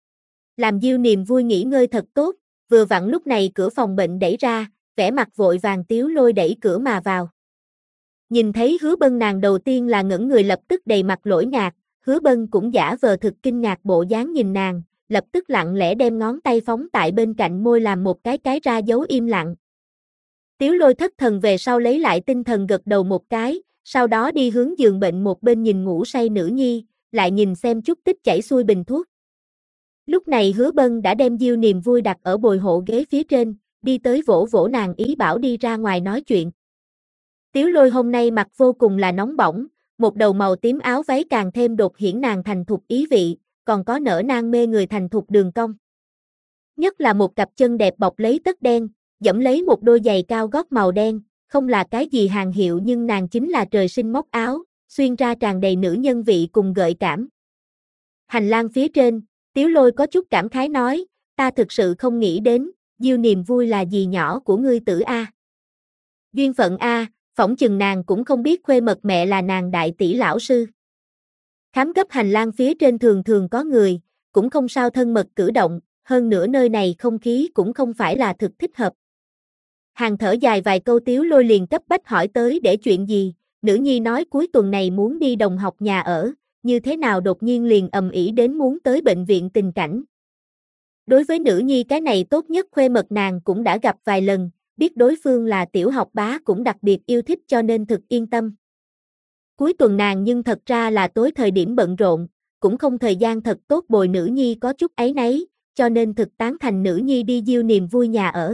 Làm Diêu Niềm Vui nghỉ ngơi thật tốt, vừa vặn lúc này cửa phòng bệnh đẩy ra, vẻ mặt vội vàng Tiếu Lôi đẩy cửa mà vào. Nhìn thấy Hứa Bân nàng đầu tiên là ngẩn người lập tức đầy mặt lỗi nhạc, Hứa Bân cũng giả vờ thực kinh ngạc bộ dáng nhìn nàng, lập tức lặng lẽ đem ngón tay phóng tại bên cạnh môi làm một cái ra dấu im lặng. Tiếu Lôi thất thần về sau lấy lại tinh thần gật đầu một cái, sau đó đi hướng giường bệnh một bên nhìn ngủ say nữ nhi, lại nhìn xem chút tích chảy xuôi bình thuốc. Lúc này Hứa Bân đã đem Diêu Niềm Vui đặt ở bồi hộ ghế phía trên, đi tới vỗ vỗ nàng ý bảo đi ra ngoài nói chuyện. Tiếu Lôi hôm nay mặc vô cùng là nóng bỏng, một đầu màu tím áo váy càng thêm đột hiển nàng thành thục ý vị, còn có nở nang mê người thành thục đường cong. Nhất là một cặp chân đẹp bọc lấy tất đen, dẫm lấy một đôi giày cao gót màu đen, không là cái gì hàng hiệu nhưng nàng chính là trời sinh móc áo, xuyên ra tràn đầy nữ nhân vị cùng gợi cảm. Hành lang phía trên, Tiếu Lôi có chút cảm khái nói, ta thực sự không nghĩ đến, Diêu Niềm Vui là dì nhỏ của ngươi tử A. Duyên phận A, phỏng chừng nàng cũng không biết khuê mật mẹ là nàng đại tỷ lão sư. Khám gấp hành lang phía trên thường thường có người, cũng không sao thân mật cử động, hơn nữa nơi này không khí cũng không phải là thực thích hợp. Hàng thở dài vài câu Tiếu Lôi liền cấp bách hỏi tới để chuyện gì, nữ nhi nói cuối tuần này muốn đi đồng học nhà ở, như thế nào đột nhiên liền ầm ĩ đến muốn tới bệnh viện tình cảnh. Đối với nữ nhi cái này tốt nhất khuê mật nàng cũng đã gặp vài lần, biết đối phương là tiểu học bá cũng đặc biệt yêu thích cho nên thực yên tâm. Cuối tuần nàng nhưng thật ra là tối thời điểm bận rộn, cũng không thời gian thật tốt bồi nữ nhi có chút áy náy, cho nên thực tán thành nữ nhi đi diêu niềm vui nhà ở.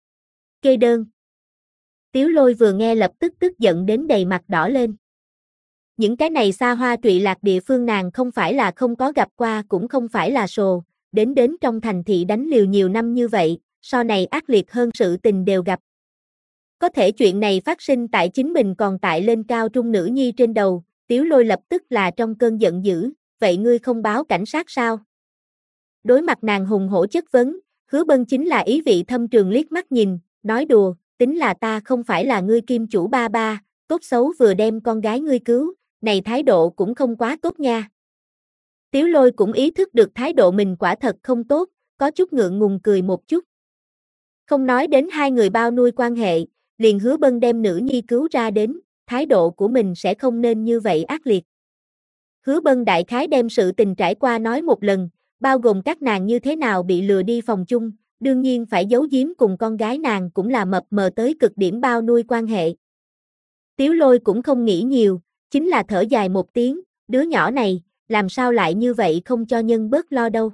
Kê đơn. Tiếu Lôi vừa nghe lập tức tức giận đến đầy mặt đỏ lên. Những cái này xa hoa trụy lạc địa phương nàng không phải là không có gặp qua cũng không phải là sồ, đến trong thành thị đánh liều nhiều năm như vậy, so này ác liệt hơn sự tình đều gặp. Có thể chuyện này phát sinh tại chính mình còn tại lên cao trung nữ nhi trên đầu, Tiếu Lôi lập tức là trong cơn giận dữ, vậy ngươi không báo cảnh sát sao? Đối mặt nàng hùng hổ chất vấn, Hứa Bân chính là ý vị thâm trường liếc mắt nhìn, nói đùa, tính là ta không phải là ngươi kim chủ ba ba, tốt xấu vừa đem con gái ngươi cứu, này thái độ cũng không quá tốt nha. Tiếu Lôi cũng ý thức được thái độ mình quả thật không tốt, có chút ngượng ngùng cười một chút. Không nói đến hai người bao nuôi quan hệ, liền Hứa Bân đem nữ nhi cứu ra đến, thái độ của mình sẽ không nên như vậy ác liệt. Hứa Bân đại khái đem sự tình trải qua nói một lần, bao gồm các nàng như thế nào bị lừa đi phòng chung, đương nhiên phải giấu giếm cùng con gái nàng cũng là mập mờ tới cực điểm bao nuôi quan hệ. Tiếu Lôi cũng không nghĩ nhiều, chính là thở dài một tiếng, đứa nhỏ này, làm sao lại như vậy không cho nhân bớt lo đâu.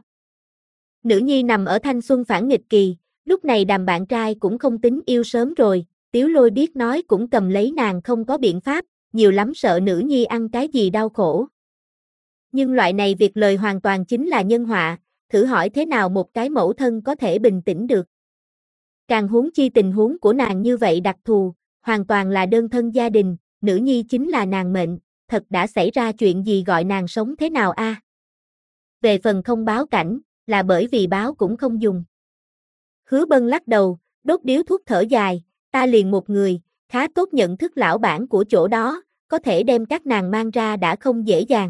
Nữ nhi nằm ở thanh xuân phản nghịch kỳ, lúc này đàm bạn trai cũng không tính yêu sớm rồi, Tiếu Lôi biết nói cũng cầm lấy nàng không có biện pháp, nhiều lắm sợ nữ nhi ăn cái gì đau khổ. Nhưng loại này việc lời hoàn toàn chính là nhân họa, thử hỏi thế nào một cái mẫu thân có thể bình tĩnh được. Càng huống chi tình huống của nàng như vậy đặc thù, hoàn toàn là đơn thân gia đình, nữ nhi chính là nàng mệnh, thật đã xảy ra chuyện gì gọi nàng sống thế nào a? Về phần không báo cảnh, là bởi vì báo cũng không dùng. Hứa Bân lắc đầu, đốt điếu thuốc thở dài, ta liền một người, khá tốt nhận thức lão bản của chỗ đó, có thể đem các nàng mang ra đã không dễ dàng.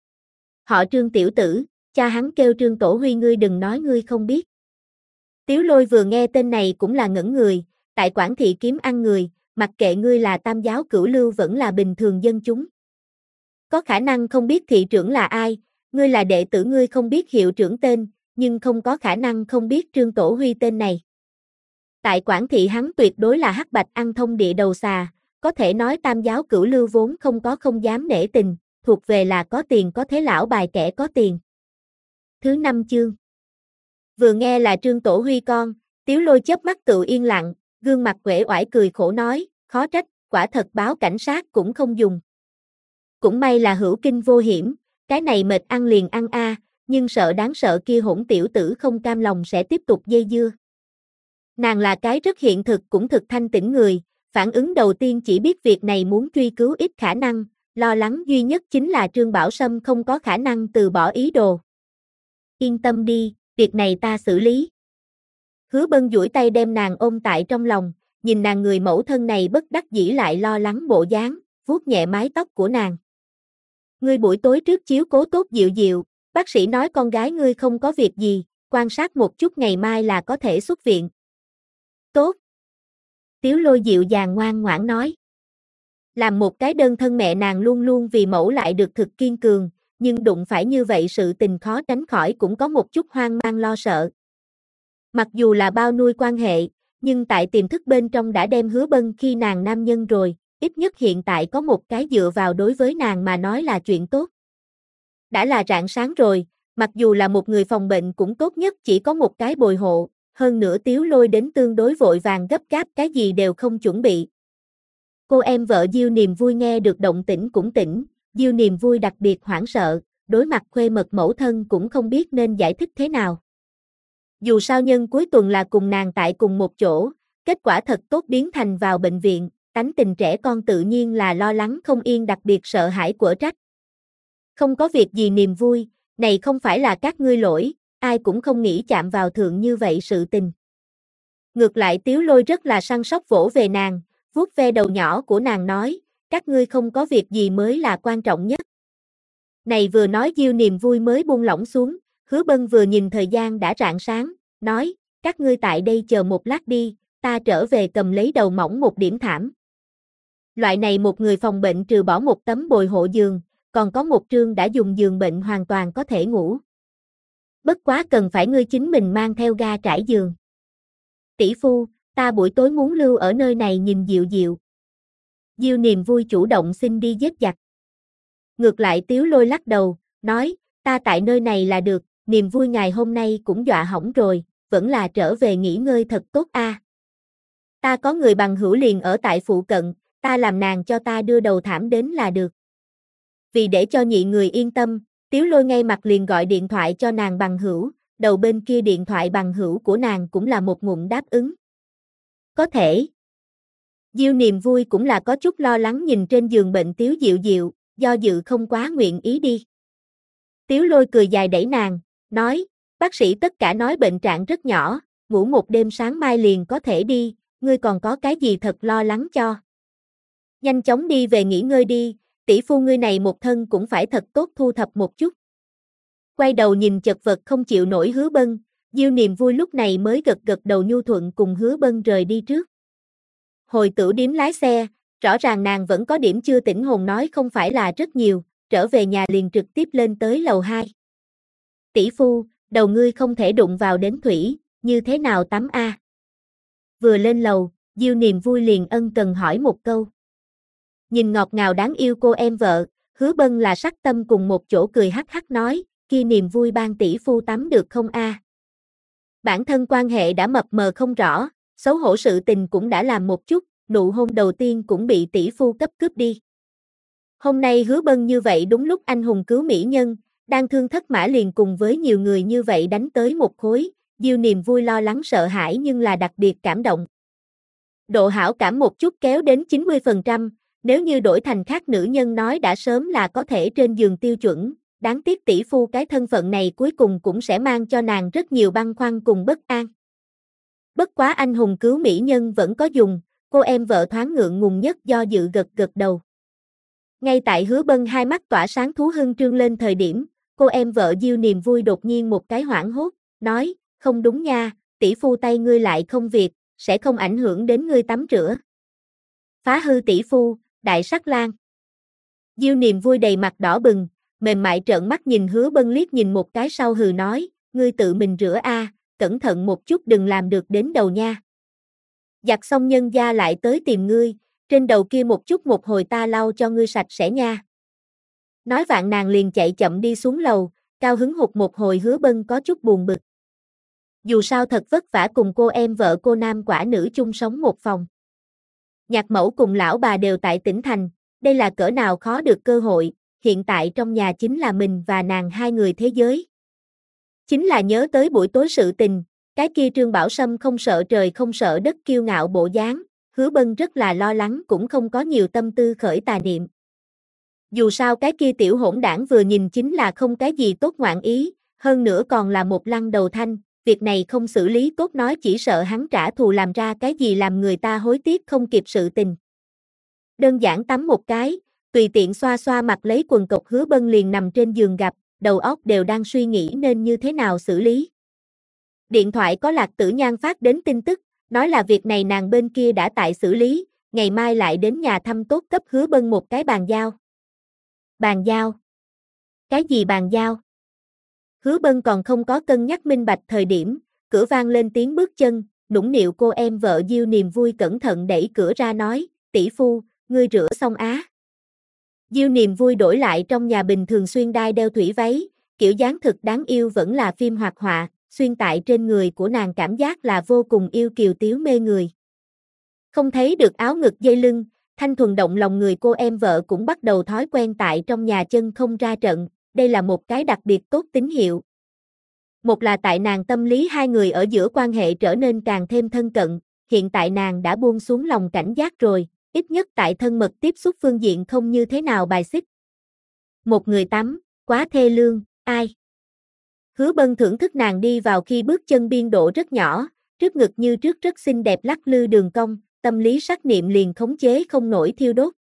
Họ Trương tiểu tử, cha hắn kêu Trương Tổ Huy ngươi đừng nói ngươi không biết. Tiếu Lôi vừa nghe tên này cũng là ngẩn người, tại Quảng Thị kiếm ăn người, mặc kệ ngươi là tam giáo cửu lưu vẫn là bình thường dân chúng. Có khả năng không biết thị trưởng là ai, ngươi là đệ tử ngươi không biết hiệu trưởng tên, nhưng không có khả năng không biết Trương Tổ Huy tên này. Tại Quảng Thị hắn tuyệt đối là hắc bạch ăn thông địa đầu xà, có thể nói tam giáo cửu lưu vốn không có không dám nể tình, thuộc về là có tiền có thế lão bài kẻ có tiền. Thứ 5 chương. Vừa nghe là Trương Tổ Huy con, Tiếu Lôi chớp mắt tự yên lặng, gương mặt uể oải cười khổ nói, khó trách, quả thật báo cảnh sát cũng không dùng. Cũng may là hữu kinh vô hiểm, cái này mệt ăn liền ăn a, nhưng sợ đáng sợ kia hỗn tiểu tử không cam lòng sẽ tiếp tục dây dưa. Nàng là cái rất hiện thực cũng thực thanh tĩnh người, phản ứng đầu tiên chỉ biết việc này muốn truy cứu ít khả năng, lo lắng duy nhất chính là Trương Bảo Sâm không có khả năng từ bỏ ý đồ. Yên tâm đi, việc này ta xử lý. Hứa Bân duỗi tay đem nàng ôm tại trong lòng, nhìn nàng người mẫu thân này bất đắc dĩ lại lo lắng bộ dáng, vuốt nhẹ mái tóc của nàng. Ngươi buổi tối trước chiếu cố tốt Diệu Diệu, bác sĩ nói con gái ngươi không có việc gì, quan sát một chút ngày mai là có thể xuất viện. Tốt. Tiếu Lôi dịu dàng ngoan ngoãn nói. Làm một cái đơn thân mẹ nàng luôn luôn vì mẫu lại được thực kiên cường, nhưng đụng phải như vậy sự tình khó tránh khỏi cũng có một chút hoang mang lo sợ. Mặc dù là bao nuôi quan hệ, nhưng tại tiềm thức bên trong đã đem Hứa Bân khi nàng nam nhân rồi, ít nhất hiện tại có một cái dựa vào đối với nàng mà nói là chuyện tốt. Đã là rạng sáng rồi, mặc dù là một người phòng bệnh cũng tốt nhất chỉ có một cái bồi hộ, hơn nữa Tiếu Lôi đến tương đối vội vàng gấp gáp cái gì đều không chuẩn bị. Cô em vợ Diêu Niềm Vui nghe được động tĩnh cũng tỉnh, Diêu Niềm Vui đặc biệt hoảng sợ, đối mặt khuê mật mẫu thân cũng không biết nên giải thích thế nào. Dù sao nhân cuối tuần là cùng nàng tại cùng một chỗ, kết quả thật tốt biến thành vào bệnh viện, tánh tình trẻ con tự nhiên là lo lắng không yên đặc biệt sợ hãi quở trách. Không có việc gì Niềm Vui, này không phải là các ngươi lỗi, ai cũng không nghĩ chạm vào thượng như vậy sự tình. Ngược lại Tiếu Lôi rất là săn sóc vỗ về nàng, vuốt ve đầu nhỏ của nàng nói, các ngươi không có việc gì mới là quan trọng nhất. Này vừa nói Diêu Niềm Vui mới buông lỏng xuống, Hứa Bân vừa nhìn thời gian đã rạng sáng, nói, các ngươi tại đây chờ một lát đi, ta trở về cầm lấy đầu mỏng một điểm thảm. Loại này một người phòng bệnh trừ bỏ một tấm bồi hộ giường, còn có một trương đã dùng giường bệnh hoàn toàn có thể ngủ. Bất quá cần phải ngươi chính mình mang theo ga trải giường. Tỷ phu, ta buổi tối muốn lưu ở nơi này nhìn Diệu Diệu. Diêu Niềm Vui chủ động xin đi giết giặc. Ngược lại Tiếu Lôi lắc đầu, nói, ta tại nơi này là được, Niềm Vui ngài hôm nay cũng dọa hỏng rồi, vẫn là trở về nghỉ ngơi thật tốt a. Ta có người bằng hữu liền ở tại phụ cận, ta làm nàng cho ta đưa đầu thảm đến là được. Vì để cho nhị người yên tâm, Tiếu Lôi ngay mặt liền gọi điện thoại cho nàng bằng hữu, đầu bên kia điện thoại bằng hữu của nàng cũng là một ngụm đáp ứng. Có thể. Diêu Niềm Vui cũng là có chút lo lắng nhìn trên giường bệnh Tiếu Diệu Diệu, do dự không quá nguyện ý đi. Tiếu Lôi cười dài đẩy nàng, nói, bác sĩ tất cả nói bệnh trạng rất nhỏ, ngủ một đêm sáng mai liền có thể đi, ngươi còn có cái gì thật lo lắng cho. Nhanh chóng đi về nghỉ ngơi đi, tỷ phu ngươi này một thân cũng phải thật tốt thu thập một chút. Quay đầu nhìn chật vật không chịu nổi Hứa Bân, Diêu Niềm Vui lúc này mới gật gật đầu nhu thuận cùng Hứa Bân rời đi trước. Hồi Tửu điếm lái xe, rõ ràng nàng vẫn có điểm chưa tỉnh hồn nói không phải là rất nhiều, trở về nhà liền trực tiếp lên tới lầu 2. Tỷ phu, đầu ngươi không thể đụng vào đến thủy, như thế nào tắm a? Vừa lên lầu, Diêu Niềm Vui liền ân cần hỏi một câu. Nhìn ngọt ngào đáng yêu cô em vợ, Hứa Bân là sắc tâm cùng một chỗ cười hắc hắc nói, kia Niềm Vui ban tỷ phu tắm được không a? Bản thân quan hệ đã mập mờ không rõ, xấu hổ sự tình cũng đã làm một chút, nụ hôn đầu tiên cũng bị tỷ phu cấp cướp đi. Hôm nay Hứa Bân như vậy đúng lúc anh hùng cứu mỹ nhân, đang thương thất mã liền cùng với nhiều người như vậy đánh tới một khối, Diêu Niềm Vui lo lắng sợ hãi nhưng là đặc biệt cảm động. Độ hảo cảm một chút kéo đến 90%, nếu như đổi thành khác nữ nhân nói đã sớm là có thể trên giường tiêu chuẩn, đáng tiếc tỷ phu cái thân phận này cuối cùng cũng sẽ mang cho nàng rất nhiều băn khoăn cùng bất an. Bất quá anh hùng cứu mỹ nhân vẫn có dùng, cô em vợ thoáng ngượng ngùng nhất do dự gật gật đầu. Ngay tại Hứa Bân hai mắt tỏa sáng thú hưng trương lên thời điểm, cô em vợ Diêu Niềm Vui đột nhiên một cái hoảng hốt, nói, không đúng nha, tỷ phu tay ngươi lại không việc, sẽ không ảnh hưởng đến ngươi tắm rửa. Phá hư tỷ phu, đại sắc lang. Diêu Niềm Vui đầy mặt đỏ bừng, mềm mại trợn mắt nhìn Hứa Bân liếc nhìn một cái sau hừ nói, ngươi tự mình rửa a, cẩn thận một chút đừng làm được đến đầu nha. Giặt xong nhân gia lại tới tìm ngươi, trên đầu kia một chút một hồi ta lau cho ngươi sạch sẽ nha. Nói vạn nàng liền chạy chậm đi xuống lầu, cao hứng hụt một hồi Hứa Bân có chút buồn bực. Dù sao thật vất vả cùng cô em vợ cô nam quả nữ chung sống một phòng. Nhạc mẫu cùng lão bà đều tại tỉnh thành, đây là cỡ nào khó được cơ hội, hiện tại trong nhà chính là mình và nàng hai người thế giới. Chính là nhớ tới buổi tối sự tình, cái kia Trương Bảo Sâm không sợ trời không sợ đất kiêu ngạo bộ dáng, Hứa Bân rất là lo lắng cũng không có nhiều tâm tư khởi tà niệm. Dù sao cái kia tiểu hỗn đảng vừa nhìn chính là không cái gì tốt ngoạn ý, hơn nữa còn là một lăng đầu thanh, việc này không xử lý tốt nói chỉ sợ hắn trả thù làm ra cái gì làm người ta hối tiếc không kịp sự tình. Đơn giản tắm một cái, tùy tiện xoa xoa mặt lấy quần cộc Hứa Bân liền nằm trên giường gặp, đầu óc đều đang suy nghĩ nên như thế nào xử lý. Điện thoại có Lạc Tử Nhan phát đến tin tức, nói là việc này nàng bên kia đã tại xử lý, ngày mai lại đến nhà thăm tốt cấp Hứa Bân một cái bàn giao. Bàn giao? Cái gì bàn giao? Hứa Bân còn không có cân nhắc minh bạch thời điểm, cửa vang lên tiếng bước chân, nũng nịu cô em vợ Diêu Niềm Vui cẩn thận đẩy cửa ra nói, tỷ phu, ngươi rửa xong á. Diêu Niềm Vui đổi lại trong nhà bình thường xuyên đai đeo thủy váy, kiểu dáng thực đáng yêu vẫn là phim hoạt họa, xuyên tại trên người của nàng cảm giác là vô cùng yêu kiều tiếu mê người. Không thấy được áo ngực dây lưng, thanh thuần động lòng người cô em vợ cũng bắt đầu thói quen tại trong nhà chân không ra trận, đây là một cái đặc biệt tốt tín hiệu. Một là tại nàng tâm lý hai người ở giữa quan hệ trở nên càng thêm thân cận, hiện tại nàng đã buông xuống lòng cảnh giác rồi, ít nhất tại thân mật tiếp xúc phương diện không như thế nào bài xích. Một người tắm, quá thê lương, ai? Hứa Bân thưởng thức nàng đi vào khi bước chân biên độ rất nhỏ, trước ngực như trước rất xinh đẹp lắc lư đường cong, tâm lý sắc niệm liền khống chế không nổi thiêu đốt.